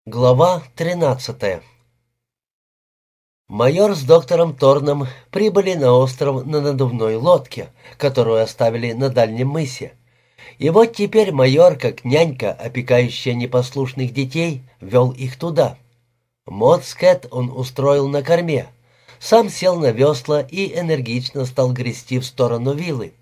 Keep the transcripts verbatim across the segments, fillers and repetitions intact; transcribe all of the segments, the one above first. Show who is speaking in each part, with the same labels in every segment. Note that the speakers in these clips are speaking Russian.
Speaker 1: Глава тринадцатая. Майор с доктором Торном прибыли на остров на надувной лодке, которую оставили на дальнем мысе. И вот теперь майор, как нянька, опекающая непослушных детей, вел их туда. Мод с Кэт он устроил на корме, сам сел на весла и энергично стал грести в сторону виллы.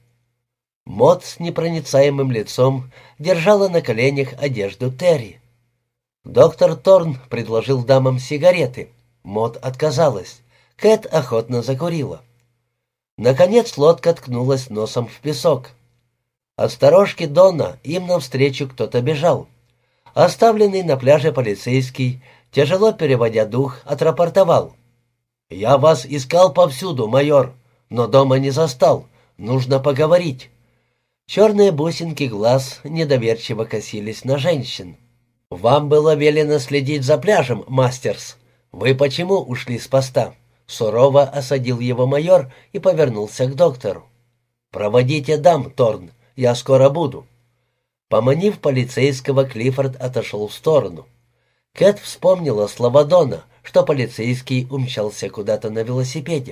Speaker 1: Мод с непроницаемым лицом держала на коленях одежду Терри. Доктор Торн предложил дамам сигареты. Мод отказалась. Кэт охотно закурила. Наконец лодка ткнулась носом в песок. От сторожки Дона им навстречу кто-то бежал. Оставленный на пляже полицейский, тяжело переводя дух, отрапортовал. «Я вас искал повсюду, майор, но дома не застал. Нужно поговорить». Черные бусинки глаз недоверчиво косились на женщин. «Вам было велено следить за пляжем, Мастерс. Вы почему ушли с поста?» Сурово осадил его майор и повернулся к доктору. «Проводите дам, Торн, я скоро буду». Поманив полицейского, Клиффорд отошел в сторону. Кэт вспомнила слова Дона, что полицейский умчался куда-то на велосипеде.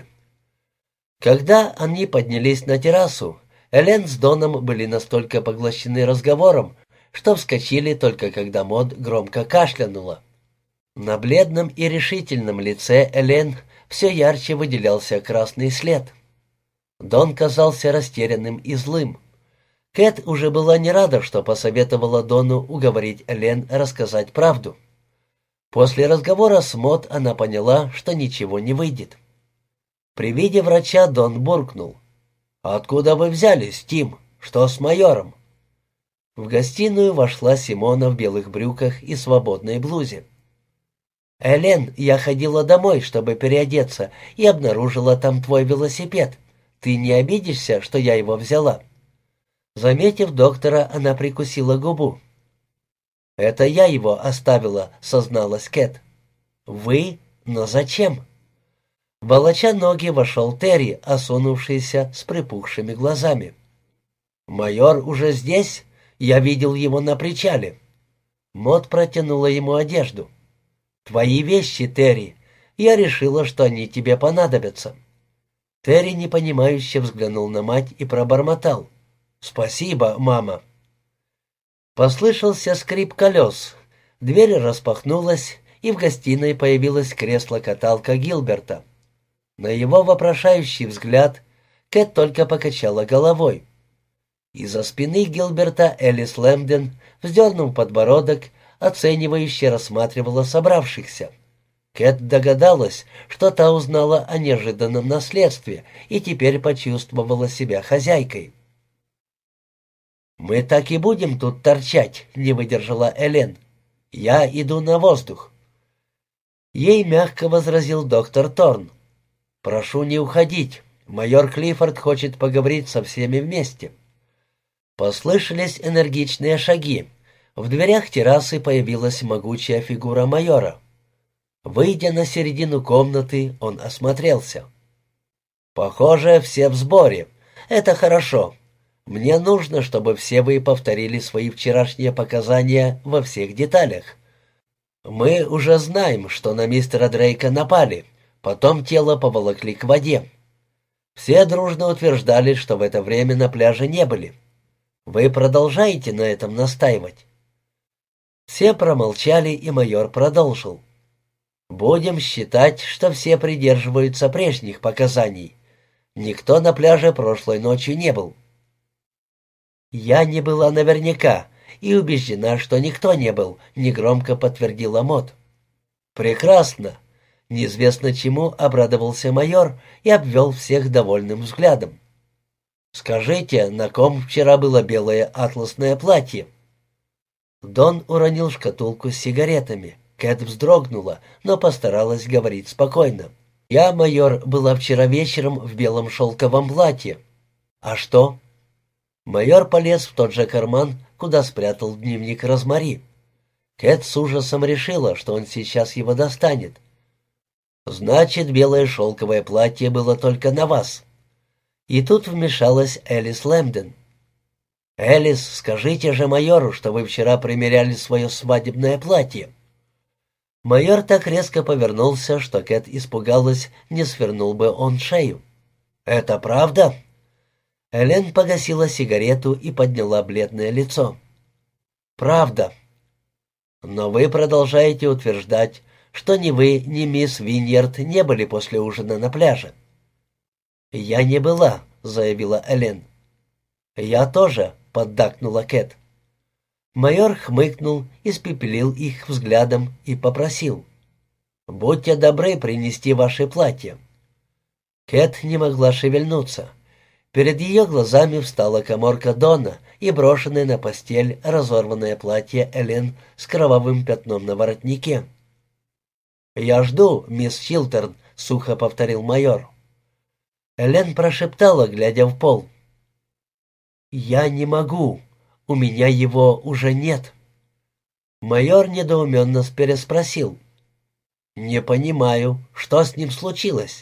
Speaker 1: Когда они поднялись на террасу, Элен с Доном были настолько поглощены разговором, что вскочили только когда Мод громко кашлянула. На бледном и решительном лице Элен все ярче выделялся красный след. Дон казался растерянным и злым. Кэт уже была не рада, что посоветовала Дону уговорить Элен рассказать правду. После разговора с Мод она поняла, что ничего не выйдет. При виде врача Дон буркнул. «Откуда вы взялись, Тим? Что с майором?» В гостиную вошла Симона в белых брюках и свободной блузе. «Элен, я ходила домой, чтобы переодеться, и обнаружила там твой велосипед. Ты не обидишься, что я его взяла?» Заметив доктора, она прикусила губу. «Это я его оставила», — созналась Кэт. «Вы? Но зачем?» Волоча ноги вошел Терри, осунувшийся с припухшими глазами. «Майор уже здесь? Я видел его на причале». Мод протянула ему одежду. «Твои вещи, Терри. Я решила, что они тебе понадобятся». Терри непонимающе взглянул на мать и пробормотал. «Спасибо, мама». Послышался скрип колес. Дверь распахнулась, и в гостиной появилось кресло-каталка Гилберта. На его вопрошающий взгляд Кэт только покачала головой. Из-за спины Гилберта Элис Лэмден, вздернув подбородок, оценивающе рассматривала собравшихся. Кэт догадалась, что та узнала о неожиданном наследстве и теперь почувствовала себя хозяйкой. «Мы так и будем тут торчать», — не выдержала Элен. «Я иду на воздух». Ей мягко возразил доктор Торн. «Прошу не уходить. Майор Клиффорд хочет поговорить со всеми вместе». Послышались энергичные шаги. В дверях террасы появилась могучая фигура майора. Выйдя на середину комнаты, он осмотрелся. «Похоже, все в сборе. Это хорошо. Мне нужно, чтобы все вы повторили свои вчерашние показания во всех деталях. Мы уже знаем, что на мистера Дрейка напали, потом тело поволокли к воде. Все дружно утверждали, что в это время на пляже не были. Вы продолжаете на этом настаивать?» Все промолчали, и майор продолжил. «Будем считать, что все придерживаются прежних показаний. Никто на пляже прошлой ночью не был». «Я не была наверняка и убеждена, что никто не был», — негромко подтвердила Мод. «Прекрасно!» — неизвестно чему обрадовался майор и обвел всех довольным взглядом. «Скажите, на ком вчера было белое атласное платье?» Дон уронил шкатулку с сигаретами. Кэт вздрогнула, но постаралась говорить спокойно. «Я, майор, была вчера вечером в белом шелковом платье». «А что?» Майор полез в тот же карман, куда спрятал дневник Розмари. Кэт с ужасом решила, что он сейчас его достанет. «Значит, белое шелковое платье было только на вас». И тут вмешалась Элис Лэмден. «Элис, скажите же майору, что вы вчера примеряли свое свадебное платье». Майор так резко повернулся, что Кэт испугалась, не свернул бы он шею. «Это правда?» Элен погасила сигарету и подняла бледное лицо. «Правда. Но вы продолжаете утверждать, что ни вы, ни мисс Виньярд не были после ужина на пляже». «Я не была», — заявила Элен. «Я тоже», — поддакнула Кэт. Майор хмыкнул, испепелил их взглядом и попросил: «Будьте добры принести ваши платья». Кэт не могла шевельнуться. Перед ее глазами встала каморка Дона и брошенное на постель разорванное платье Элен с кровавым пятном на воротнике. «Я жду, мисс Чилтерн», — сухо повторил майор. Элен прошептала, глядя в пол: «Я не могу. У меня его уже нет». Майор недоуменно переспросил: «Не понимаю, что с ним случилось?»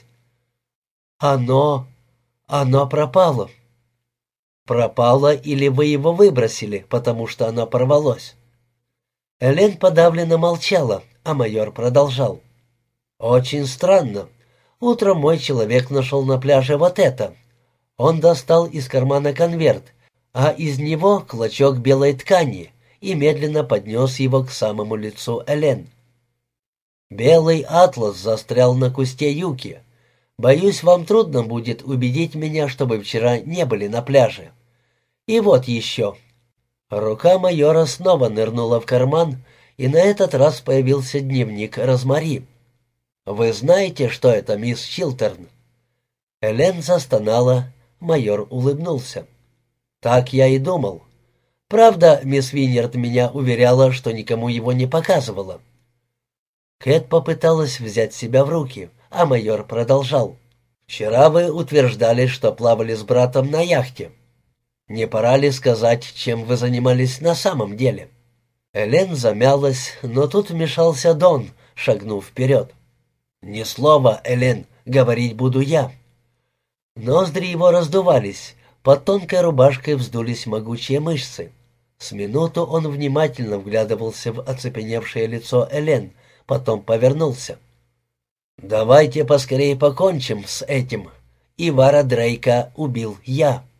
Speaker 1: «Оно... оно пропало». «Пропало или вы его выбросили, потому что оно порвалось?» Элен подавленно молчала, а майор продолжал: «Очень странно. Утром мой человек нашел на пляже вот это». Он достал из кармана конверт, а из него клочок белой ткани, и медленно поднес его к самому лицу Элен. «Белый атлас застрял на кусте юки. Боюсь, вам трудно будет убедить меня, что вы вчера не были на пляже. И вот еще». Рука майора снова нырнула в карман, и на этот раз появился дневник Розмари. «Вы знаете, что это, мисс Чилтерн?» Элен застонала, майор улыбнулся. «Так я и думал. Правда, мисс Виньярд меня уверяла, что никому его не показывала». Кэт попыталась взять себя в руки, а майор продолжал: «Вчера вы утверждали, что плавали с братом на яхте. Не пора ли сказать, чем вы занимались на самом деле?» Элен замялась, но тут вмешался Дон, шагнув вперед. «Ни слова, Элен, говорить буду я». Ноздри его раздувались, под тонкой рубашкой вздулись могучие мышцы. С минуту он внимательно вглядывался в оцепеневшее лицо Элен, потом повернулся. «Давайте поскорее покончим с этим. Ивара Дрейка убил я».